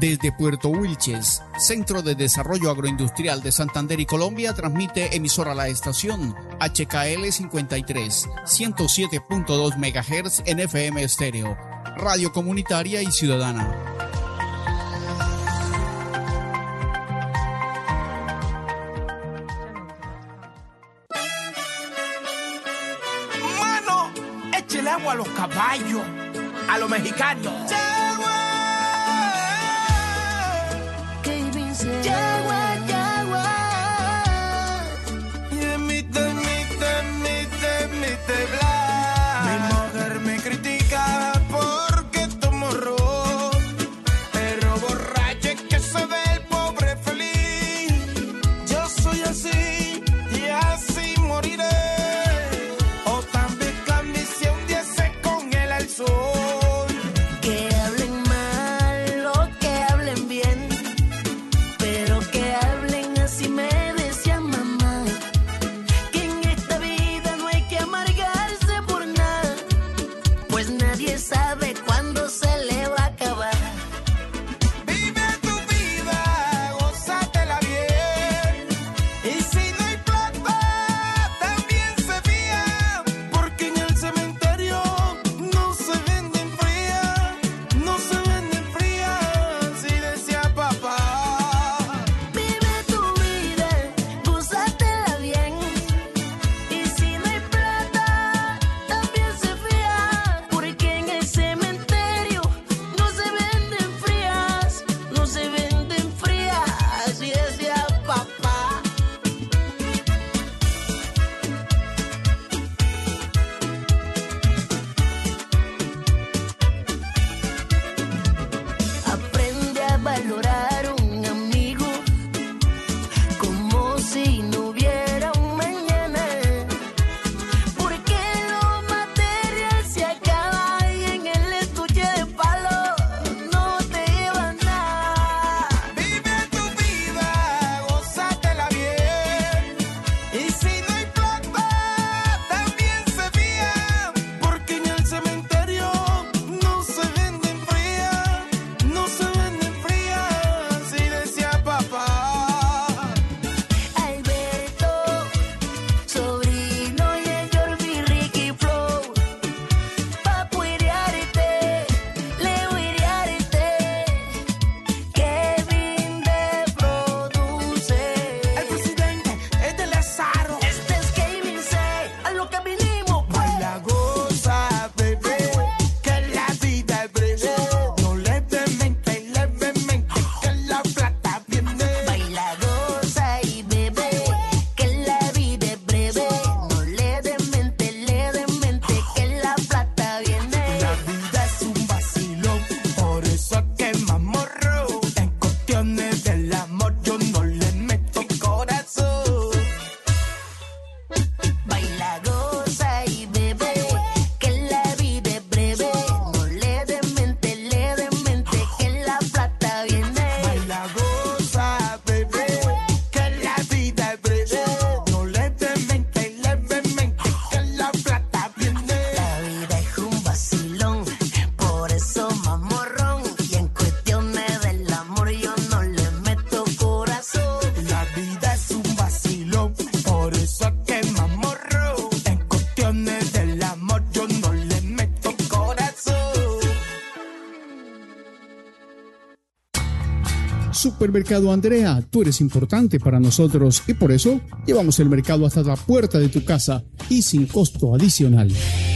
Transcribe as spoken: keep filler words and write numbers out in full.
Desde Puerto Wilches, Centro de Desarrollo Agroindustrial de Santander y Colombia, transmite emisora La Estación H K L cincuenta y tres, ciento siete punto dos megahertz en F M estéreo, radio comunitaria y ciudadana. Mano, échale agua a los caballos, a los mexicanos. Yagua, yagua. Y de mi, de mi, de mi, de mi, de bla. Mi mujer me critica porque tomo ron, pero borracho es que se ve el pobre feliz. Yo soy así y así moriré. O también cambie si un día se congela el sol. Que hablen mal o que hablen bien, pero que hablen así me decía mamá, que en esta vida no hay que amargarse por nada, pues nadie sabe cuándo se le va a acabar. Vive tu vida, gózatela bien, y si no hay plata, también se fía, porque en el cementerio no se venden frías, no se venden frías, así decía papá. Vive tu vida, gózatela bien, y si no hay plata, también se fía, porque en el cementerio no se venden frías, no se venden frías, así decía papá. Aprende a valorar un amigo como si no hubiera un mañana, porque lo material se acaba y en el estuche de palo no te lleva nada. Vive tu vida, gózatela bien, y si no hay plata, también se fía, porque en el cementerio no se venden frías, no se venden frías, así decía papá. Alberto, sobrino y el Jordi, Ricky Flow, pa' puirearte, le huirearte, Kevin de produce. El presidente es de Lázaro. Este es Kevin C, a lo que vinimos, pues. Baila, goza, bebé, que la vida es breve. No levemente, levemente, que la plata viene. Baila, goza y bebe, que la vida es breve. No le des mente, le des mente, que la plata viene. La vida es un vacilón, por eso es que mamorro. En cuestiones del amor yo no le meto corazón. Baila, goza y bebe, que la vida es breve. No le des mente, le des mente, que la plata viene. Baila, goza, bebé, que la vida es breve. No le des mente, levemente, que la plata viene. La vida es un vacilón, por eso mamorrón. Y en cuestiones del amor yo no le meto corazón. La vida es un vacilón, por eso es que mamorro. En cuestiones del amor yo no le meto corazón. Supermercado Andrea, tú eres importante para nosotros y por eso llevamos el mercado hasta la puerta de tu casa y sin costo adicional.